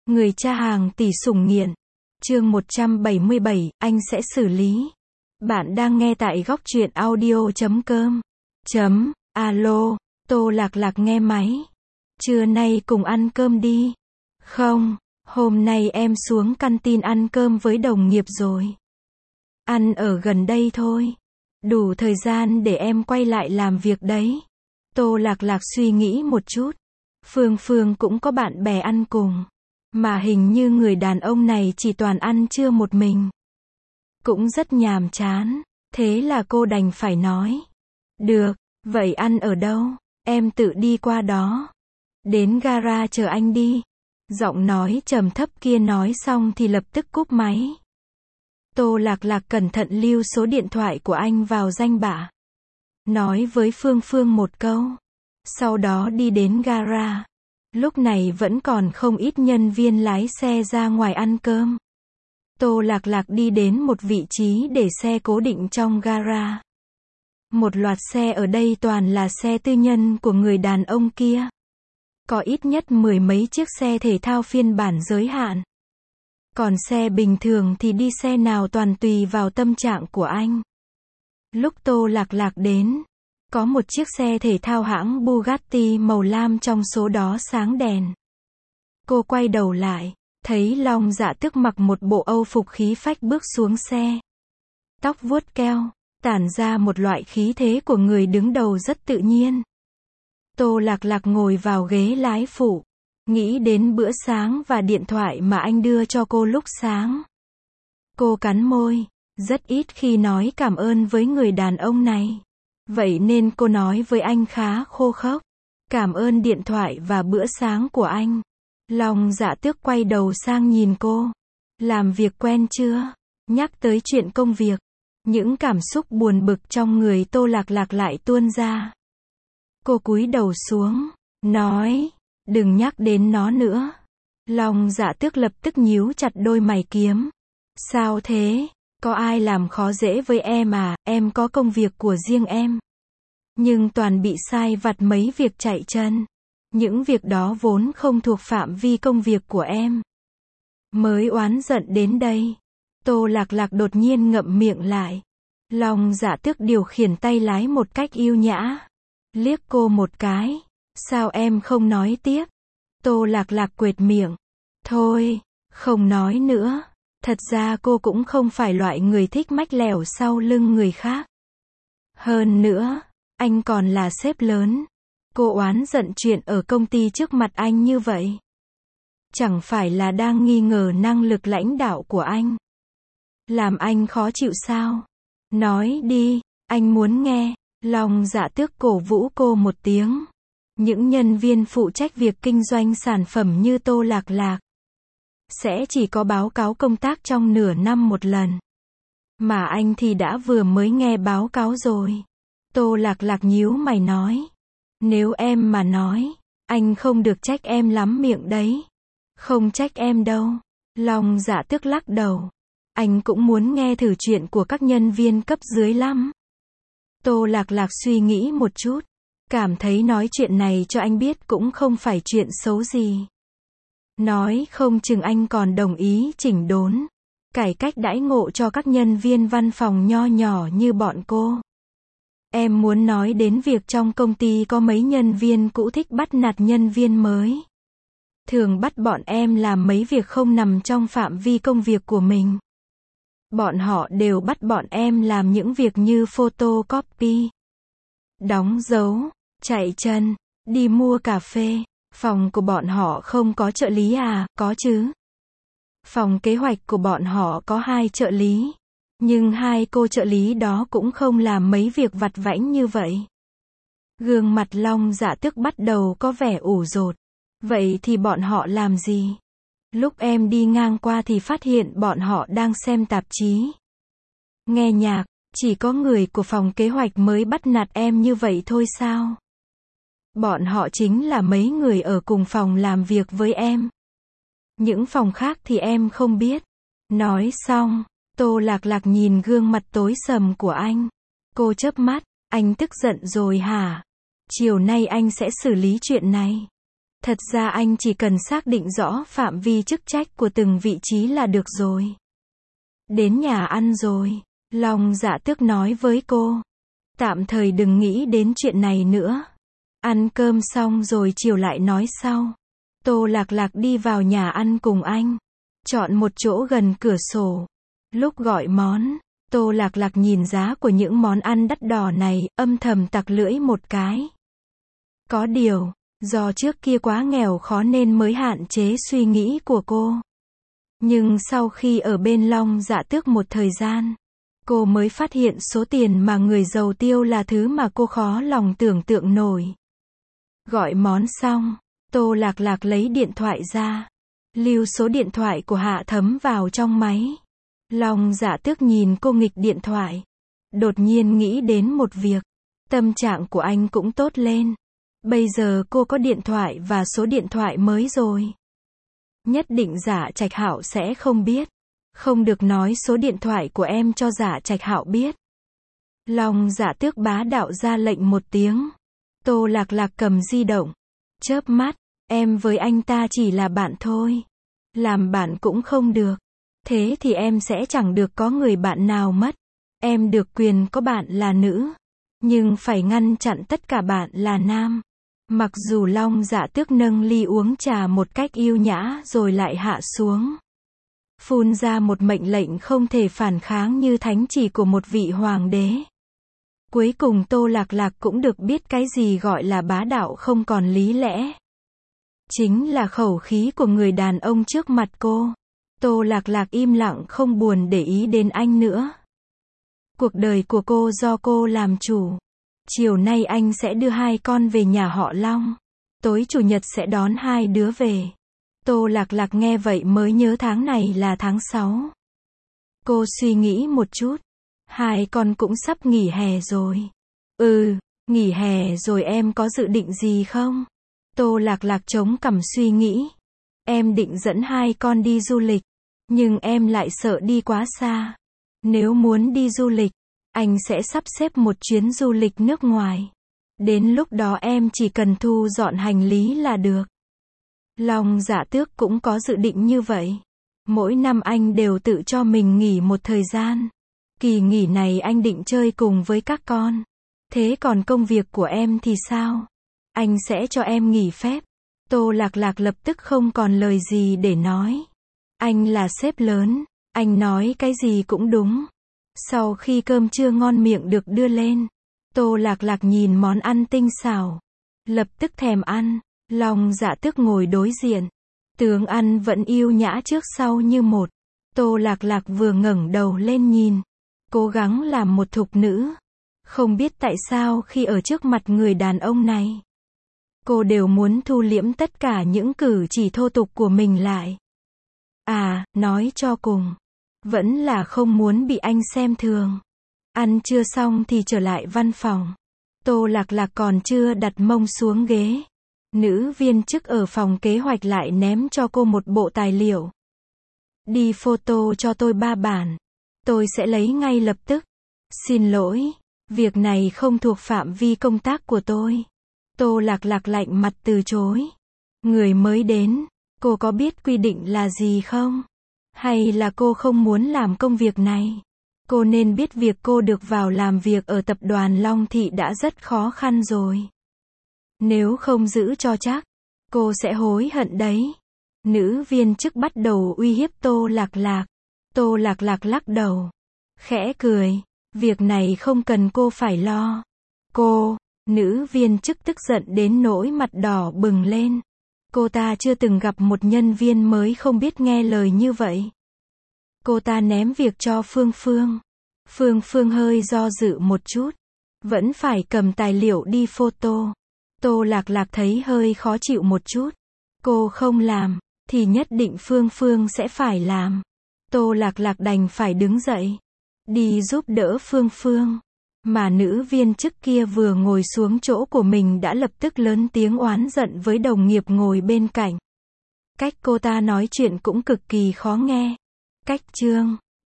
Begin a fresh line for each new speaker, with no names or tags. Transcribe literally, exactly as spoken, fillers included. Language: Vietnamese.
Người cha hàng tỷ sủng nghiện. Chương một trăm bảy mươi bảy, anh sẽ xử lý. Bạn đang nghe tại góc truyện audio chấm com. Chấm, alo, Tô Lạc Lạc nghe máy. Trưa nay cùng ăn cơm đi. Không, hôm nay em xuống canteen ăn cơm với đồng nghiệp rồi. Ăn ở gần đây thôi. Đủ thời gian để em quay lại làm việc đấy. Tô Lạc Lạc suy nghĩ một chút. Phương Phương cũng có bạn bè ăn cùng. Mà hình như người đàn ông này chỉ toàn ăn trưa một mình. Cũng rất nhàm chán. Thế là cô đành phải nói. Được, vậy ăn ở đâu? Em tự đi qua đó. Đến gara chờ anh đi. Giọng nói trầm thấp kia nói xong thì lập tức cúp máy. Tô Lạc Lạc cẩn thận lưu số điện thoại của anh vào danh bạ. Nói với Phương Phương một câu. Sau đó đi đến gara. Lúc này vẫn còn không ít nhân viên lái xe ra ngoài ăn cơm. Tô Lạc Lạc đi đến một vị trí để xe cố định trong gara. Một loạt xe ở đây toàn là xe tư nhân của người đàn ông kia. Có ít nhất mười mấy chiếc xe thể thao phiên bản giới hạn. Còn xe bình thường thì đi xe nào toàn tùy vào tâm trạng của anh. Lúc Tô Lạc Lạc đến, có một chiếc xe thể thao hãng Bugatti màu lam trong số đó sáng đèn. Cô quay đầu lại, thấy Long Dạ Tước mặc một bộ âu phục khí phách bước xuống xe. Tóc vuốt keo, tản ra một loại khí thế của người đứng đầu rất tự nhiên. Tô Lạc Lạc ngồi vào ghế lái phụ, nghĩ đến bữa sáng và điện thoại mà anh đưa cho cô lúc sáng. Cô cắn môi, rất ít khi nói cảm ơn với người đàn ông này. Vậy nên cô nói với anh khá khô khốc. Cảm ơn điện thoại và bữa sáng của anh. Long Dạ Tước quay đầu sang nhìn cô. Làm việc quen chưa? Nhắc tới chuyện công việc. Những cảm xúc buồn bực trong người Tô Lạc Lạc lại tuôn ra. Cô cúi đầu xuống, nói, đừng nhắc đến nó nữa. Long Dạ Tước lập tức nhíu chặt đôi mày kiếm. Sao thế? Có ai làm khó dễ với em à? Em có công việc của riêng em. Nhưng toàn bị sai vặt mấy việc chạy chân. Những việc đó vốn không thuộc phạm vi công việc của em. Mới oán giận đến đây. Tô Lạc Lạc đột nhiên ngậm miệng lại. Long Dạ Tước điều khiển tay lái một cách yêu nhã. Liếc cô một cái. Sao em không nói tiếp? Tô Lạc Lạc quệt miệng. Thôi, không nói nữa. Thật ra cô cũng không phải loại người thích mách lẻo sau lưng người khác. Hơn nữa, anh còn là sếp lớn. Cô oán giận chuyện ở công ty trước mặt anh như vậy. Chẳng phải là đang nghi ngờ năng lực lãnh đạo của anh. Làm anh khó chịu sao? Nói đi, anh muốn nghe. Long Dạ Tước cổ vũ cô một tiếng. Những nhân viên phụ trách việc kinh doanh sản phẩm như Tô Lạc Lạc sẽ chỉ có báo cáo công tác trong nửa năm một lần. Mà anh thì đã vừa mới nghe báo cáo rồi. Tô Lạc Lạc nhíu mày nói. Nếu em mà nói, anh không được trách em lắm miệng đấy. Không trách em đâu. Long Dạ Tước lắc đầu. Anh cũng muốn nghe thử chuyện của các nhân viên cấp dưới lắm. Tô Lạc Lạc suy nghĩ một chút. Cảm thấy nói chuyện này cho anh biết cũng không phải chuyện xấu gì. Nói không chừng anh còn đồng ý chỉnh đốn, cải cách đãi ngộ cho các nhân viên văn phòng nho nhỏ như bọn cô. Em muốn nói đến việc trong công ty có mấy nhân viên cũ thích bắt nạt nhân viên mới. Thường bắt bọn em làm mấy việc không nằm trong phạm vi công việc của mình. Bọn họ đều bắt bọn em làm những việc như photocopy, đóng dấu, chạy chân, đi mua cà phê. Phòng của bọn họ không có trợ lý à? Có chứ. Phòng kế hoạch của bọn họ có hai trợ lý. Nhưng hai cô trợ lý đó cũng không làm mấy việc vặt vãnh như vậy. Gương mặt Long Dạ Tước bắt đầu có vẻ ủ rột. Vậy thì bọn họ làm gì? Lúc em đi ngang qua thì phát hiện bọn họ đang xem tạp chí, nghe nhạc. Chỉ có người của phòng kế hoạch mới bắt nạt em như vậy thôi sao? Bọn họ chính là mấy người ở cùng phòng làm việc với em. Những phòng khác thì em không biết. Nói xong, Tô Lạc Lạc nhìn gương mặt tối sầm của anh. Cô chớp mắt, anh tức giận rồi hả? Chiều nay anh sẽ xử lý chuyện này. Thật ra anh chỉ cần xác định rõ phạm vi chức trách của từng vị trí là được rồi. Đến nhà ăn rồi, Long Dạ Tước nói với cô. Tạm thời đừng nghĩ đến chuyện này nữa. Ăn cơm xong rồi chiều lại nói sau. Tô Lạc Lạc đi vào nhà ăn cùng anh. Chọn một chỗ gần cửa sổ. Lúc gọi món, Tô Lạc Lạc nhìn giá của những món ăn đắt đỏ này, âm thầm tặc lưỡi một cái. Có điều, do trước kia quá nghèo khó nên mới hạn chế suy nghĩ của cô. Nhưng sau khi ở bên Long Dạ Tước một thời gian, cô mới phát hiện số tiền mà người giàu tiêu là thứ mà cô khó lòng tưởng tượng nổi. Gọi món xong, Tô Lạc Lạc lấy điện thoại ra, lưu số điện thoại của Hạ Thấm vào trong máy. Long Dạ Tước nhìn cô nghịch điện thoại, đột nhiên nghĩ đến một việc. Tâm trạng của anh cũng tốt lên. Bây giờ cô có điện thoại và số điện thoại mới rồi. Nhất định Dạ Trạch Hạo sẽ không biết. Không được nói số điện thoại của em cho Dạ Trạch Hạo biết. Long Dạ Tước bá đạo ra lệnh một tiếng. Tô Lạc Lạc cầm di động. Chớp mắt, em với anh ta chỉ là bạn thôi. Làm bạn cũng không được. Thế thì em sẽ chẳng được có người bạn nào mất. Em được quyền có bạn là nữ. Nhưng phải ngăn chặn tất cả bạn là nam. Mặc dù Long Dạ Tước nâng ly uống trà một cách yêu nhã rồi lại hạ xuống. Phun ra một mệnh lệnh không thể phản kháng như thánh chỉ của một vị hoàng đế. Cuối cùng Tô Lạc Lạc cũng được biết cái gì gọi là bá đạo không còn lý lẽ. Chính là khẩu khí của người đàn ông trước mặt cô. Tô Lạc Lạc im lặng không buồn để ý đến anh nữa. Cuộc đời của cô do cô làm chủ. Chiều nay anh sẽ đưa hai con về nhà họ Long. Tối chủ nhật sẽ đón hai đứa về. Tô Lạc Lạc nghe vậy mới nhớ tháng này là tháng sáu. Cô suy nghĩ một chút. Hai con cũng sắp nghỉ hè rồi. Ừ, nghỉ hè rồi em có dự định gì không? Tô Lạc Lạc chống cằm suy nghĩ. Em định dẫn hai con đi du lịch. Nhưng em lại sợ đi quá xa. Nếu muốn đi du lịch, anh sẽ sắp xếp một chuyến du lịch nước ngoài. Đến lúc đó em chỉ cần thu dọn hành lý là được. Long Dạ Tước cũng có dự định như vậy. Mỗi năm anh đều tự cho mình nghỉ một thời gian. Kỳ nghỉ này anh định chơi cùng với các con. Thế còn công việc của em thì sao? Anh sẽ cho em nghỉ phép. Tô Lạc Lạc lập tức không còn lời gì để nói. Anh là sếp lớn, anh nói cái gì cũng đúng. Sau khi cơm trưa ngon miệng được đưa lên, Tô Lạc Lạc nhìn món ăn tinh xảo, lập tức thèm ăn. Long Dạ Tước ngồi đối diện, tướng ăn vẫn yêu nhã trước sau như một. Tô Lạc Lạc vừa ngẩng đầu lên nhìn, cố gắng làm một thục nữ. Không biết tại sao khi ở trước mặt người đàn ông này, cô đều muốn thu liễm tất cả những cử chỉ thô tục của mình lại. À, nói cho cùng, vẫn là không muốn bị anh xem thường. Ăn trưa xong thì trở lại văn phòng. Tô Lạc Lạc còn chưa đặt mông xuống ghế. Nữ viên chức ở phòng kế hoạch lại ném cho cô một bộ tài liệu. Đi photo cho tôi ba bản. Tôi sẽ lấy ngay lập tức. Xin lỗi, việc này không thuộc phạm vi công tác của tôi. Tô Lạc Lạc lạnh mặt từ chối. Người mới đến, cô có biết quy định là gì không? Hay là cô không muốn làm công việc này? Cô nên biết việc cô được vào làm việc ở tập đoàn Long Thị đã rất khó khăn rồi. Nếu không giữ cho chắc, cô sẽ hối hận đấy. Nữ viên chức bắt đầu uy hiếp Tô Lạc Lạc. Tô Lạc Lạc lắc đầu, khẽ cười. Việc này không cần cô phải lo. Cô, nữ viên chức tức giận đến nỗi mặt đỏ bừng lên. Cô ta chưa từng gặp một nhân viên mới không biết nghe lời như vậy. Cô ta ném việc cho Phương Phương. Phương Phương hơi do dự một chút. Vẫn phải cầm tài liệu đi photo. Tô Lạc Lạc thấy hơi khó chịu một chút. Cô không làm, thì nhất định Phương Phương sẽ phải làm. Tô Lạc Lạc đành phải đứng dậy. Đi giúp đỡ Phương Phương. Mà nữ viên chức kia vừa ngồi xuống chỗ của mình đã lập tức lớn tiếng oán giận với đồng nghiệp ngồi bên cạnh. Cách cô ta nói chuyện cũng cực kỳ khó nghe. Cách chương